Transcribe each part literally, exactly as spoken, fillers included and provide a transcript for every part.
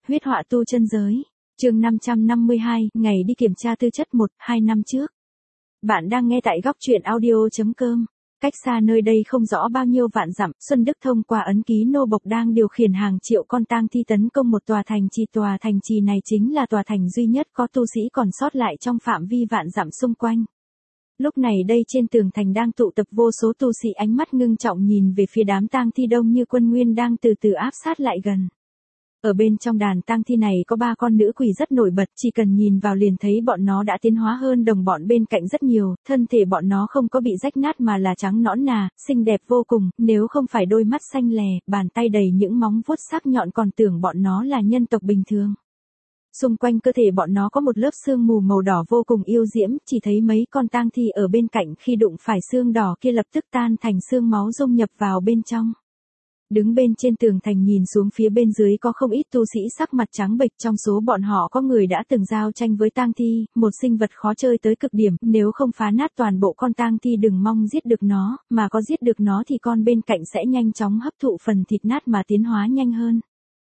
Huyết họa tu chân giới. Chương năm trăm năm mươi hai, ngày đi kiểm tra tư chất một, hai năm trước. Bạn đang nghe tại góc truyện audio chấm com. Cách xa nơi đây không rõ bao nhiêu vạn dặm, Xuân Đức thông qua ấn ký nô bộc đang điều khiển hàng triệu con tang thi tấn công một tòa thành trì. Tòa thành trì này chính là tòa thành duy nhất có tu sĩ còn sót lại trong phạm vi vạn dặm xung quanh. Lúc này đây trên tường thành đang tụ tập vô số tu sĩ, ánh mắt ngưng trọng nhìn về phía đám tang thi đông như quân nguyên đang từ từ áp sát lại gần. Ở bên trong đàn tang thi này có ba con nữ quỷ rất nổi bật, chỉ cần nhìn vào liền thấy bọn nó đã tiến hóa hơn đồng bọn bên cạnh rất nhiều, thân thể bọn nó không có bị rách nát mà là trắng nõn nà, xinh đẹp vô cùng, nếu không phải đôi mắt xanh lè, bàn tay đầy những móng vuốt sắc nhọn còn tưởng bọn nó là nhân tộc bình thường. Xung quanh cơ thể bọn nó có một lớp sương mù màu đỏ vô cùng yêu diễm, chỉ thấy mấy con tang thi ở bên cạnh khi đụng phải xương đỏ kia lập tức tan thành xương máu dung nhập vào bên trong. Đứng bên trên tường thành nhìn xuống phía bên dưới có không ít tu sĩ sắc mặt trắng bệch, trong số bọn họ có người đã từng giao tranh với tang thi, một sinh vật khó chơi tới cực điểm, nếu không phá nát toàn bộ con tang thi đừng mong giết được nó, mà có giết được nó thì con bên cạnh sẽ nhanh chóng hấp thụ phần thịt nát mà tiến hóa nhanh hơn.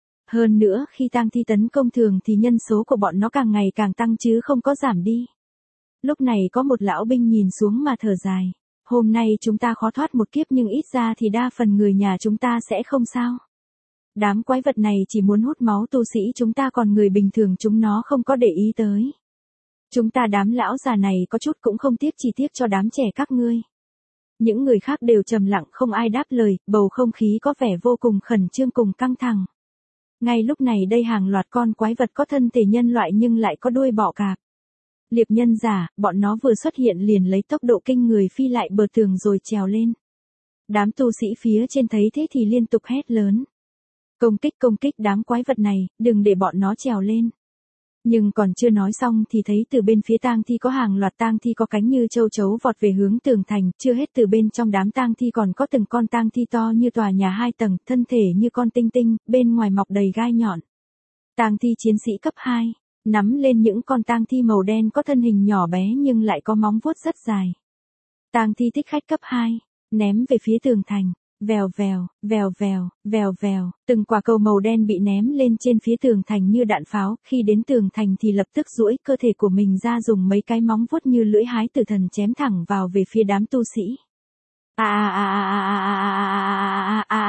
Hơn nữa, khi tang thi tấn công thường thì nhân số của bọn nó càng ngày càng tăng chứ không có giảm đi. Lúc này có một lão binh nhìn xuống mà thở dài. Hôm nay chúng ta khó thoát một kiếp nhưng ít ra thì đa phần người nhà chúng ta sẽ không sao. Đám quái vật này chỉ muốn hút máu tu sĩ chúng ta, còn người bình thường chúng nó không có để ý tới. Chúng ta đám lão già này có chút cũng không tiếc, chỉ tiếc cho đám trẻ các ngươi. Những người khác đều trầm lặng không ai đáp lời, bầu không khí có vẻ vô cùng khẩn trương cùng căng thẳng. Ngay lúc này đây hàng loạt con quái vật có thân thể nhân loại nhưng lại có đuôi bọ cạp. Liệp nhân giả, bọn nó vừa xuất hiện liền lấy tốc độ kinh người phi lại bờ tường rồi trèo lên. Đám tu sĩ phía trên thấy thế thì liên tục hét lớn. Công kích công kích đám quái vật này, đừng để bọn nó trèo lên. Nhưng còn chưa nói xong thì thấy từ bên phía tang thi có hàng loạt tang thi có cánh như châu chấu vọt về hướng tường thành, chưa hết từ bên trong đám tang thi còn có từng con tang thi to như tòa nhà hai tầng, thân thể như con tinh tinh, bên ngoài mọc đầy gai nhọn. Tang thi chiến sĩ cấp hai, nắm lên những con tang thi màu đen có thân hình nhỏ bé nhưng lại có móng vuốt rất dài. Tang thi thích khách cấp hai, ném về phía tường thành. Vèo vèo, vèo vèo, vèo vèo, từng quả cầu màu đen bị ném lên trên phía tường thành như đạn pháo, khi đến tường thành thì lập tức duỗi cơ thể của mình ra dùng mấy cái móng vuốt như lưỡi hái tử thần chém thẳng vào về phía đám tu sĩ. A a a a a a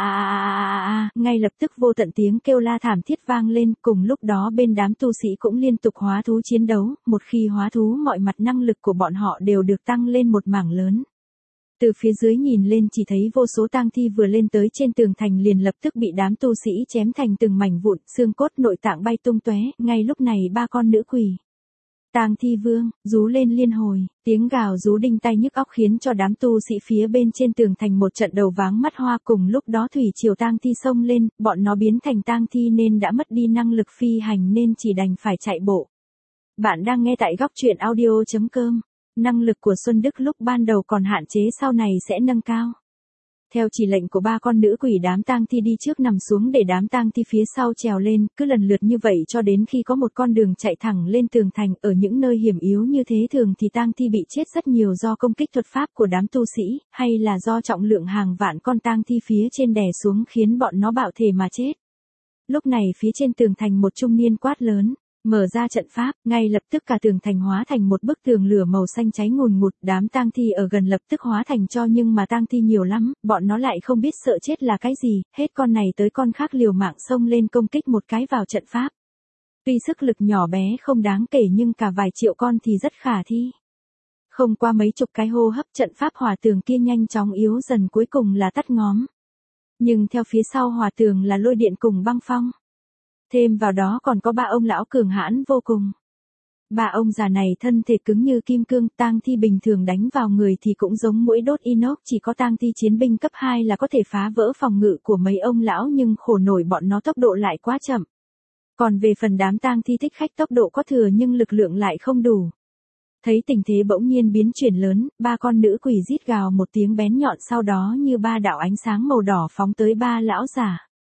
a, ngay lập tức vô tận tiếng kêu la thảm thiết vang lên, cùng lúc đó bên đám tu sĩ cũng liên tục hóa thú chiến đấu, một khi hóa thú mọi mặt năng lực của bọn họ đều được tăng lên một mảng lớn. Từ phía dưới nhìn lên chỉ thấy vô số tang thi vừa lên tới trên tường thành liền lập tức bị đám tu sĩ chém thành từng mảnh vụn, xương cốt nội tạng bay tung tóe. Ngay lúc này ba con nữ quỷ tang thi vương rú lên liên hồi, tiếng gào rú đinh tai nhức óc khiến cho đám tu sĩ phía bên trên tường thành một trận đầu váng mắt hoa. Cùng lúc đó thủy triều tang thi xông lên, bọn nó biến thành tang thi nên đã mất đi năng lực phi hành nên chỉ đành phải chạy bộ. Bạn đang nghe tại góc truyện audio chấm com. Năng lực của Xuân Đức lúc ban đầu còn hạn chế, sau này sẽ nâng cao. Theo chỉ lệnh của ba con nữ quỷ, đám tang thi đi trước nằm xuống để đám tang thi phía sau trèo lên, cứ lần lượt như vậy cho đến khi có một con đường chạy thẳng lên tường thành. Ở những nơi hiểm yếu như thế thường thì tang thi bị chết rất nhiều do công kích thuật pháp của đám tu sĩ, hay là do trọng lượng hàng vạn con tang thi phía trên đè xuống khiến bọn nó bạo thể mà chết. Lúc này phía trên tường thành một trung niên quát lớn. Mở ra trận pháp, ngay lập tức cả tường thành hóa thành một bức tường lửa màu xanh cháy ngùn ngụt, đám tang thi ở gần lập tức hóa thành tro, nhưng mà tang thi nhiều lắm, bọn nó lại không biết sợ chết là cái gì, hết con này tới con khác liều mạng xông lên công kích một cái vào trận pháp. Tuy sức lực nhỏ bé không đáng kể nhưng cả vài triệu con thì rất khả thi. Không qua mấy chục cái hô hấp trận pháp hỏa tường kia nhanh chóng yếu dần, cuối cùng là tắt ngóm. Nhưng theo phía sau hỏa tường là lôi điện cùng băng phong. Thêm vào đó còn có ba ông lão cường hãn vô cùng. Ba ông già này thân thể cứng như kim cương, tang thi bình thường đánh vào người thì cũng giống muỗi đốt inox, chỉ có tang thi chiến binh cấp hai là có thể phá vỡ phòng ngự của mấy ông lão, nhưng khổ nổi bọn nó tốc độ lại quá chậm. Còn về phần đám tang thi thích khách tốc độ có thừa nhưng lực lượng lại không đủ. Thấy tình thế bỗng nhiên biến chuyển lớn, ba con nữ quỷ rít gào một tiếng bén nhọn, sau đó như ba đạo ánh sáng màu đỏ phóng tới ba lão già.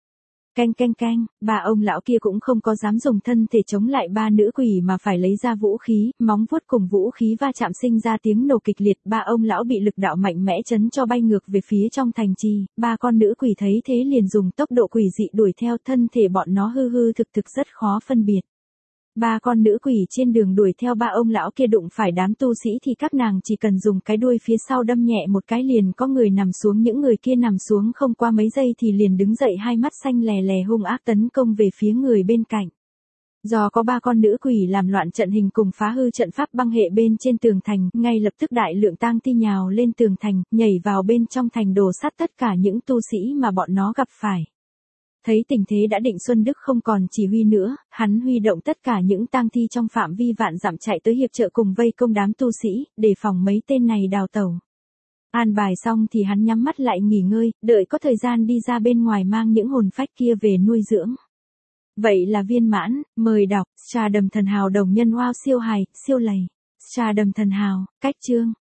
Canh canh canh, ba ông lão kia cũng không có dám dùng thân thể chống lại ba nữ quỷ mà phải lấy ra vũ khí, móng vuốt cùng vũ khí va chạm sinh ra tiếng nổ kịch liệt, ba ông lão bị lực đạo mạnh mẽ chấn cho bay ngược về phía trong thành trì, ba con nữ quỷ thấy thế liền dùng tốc độ quỷ dị đuổi theo, thân thể bọn nó hư hư thực thực rất khó phân biệt. Ba con nữ quỷ trên đường đuổi theo ba ông lão kia đụng phải đám tu sĩ thì các nàng chỉ cần dùng cái đuôi phía sau đâm nhẹ một cái liền có người nằm xuống, những người kia nằm xuống không qua mấy giây thì liền đứng dậy, hai mắt xanh lè lè hung ác tấn công về phía người bên cạnh. Do có ba con nữ quỷ làm loạn trận hình cùng phá hư trận pháp băng hệ bên trên tường thành, ngay lập tức đại lượng tang thi nhào lên tường thành, nhảy vào bên trong thành đổ sát tất cả những tu sĩ mà bọn nó gặp phải. Thấy tình thế đã định, Xuân Đức không còn chỉ huy nữa, hắn huy động tất cả những tang thi trong phạm vi vạn dặm chạy tới hiệp trợ cùng vây công đám tu sĩ, để phòng mấy tên này đào tẩu. An bài xong thì hắn nhắm mắt lại nghỉ ngơi, đợi có thời gian đi ra bên ngoài mang những hồn phách kia về nuôi dưỡng. Vậy là viên mãn, mời đọc, Stardom Thần Hào đồng nhân wow siêu hài, siêu lầy. Stardom Thần Hào, cách chương.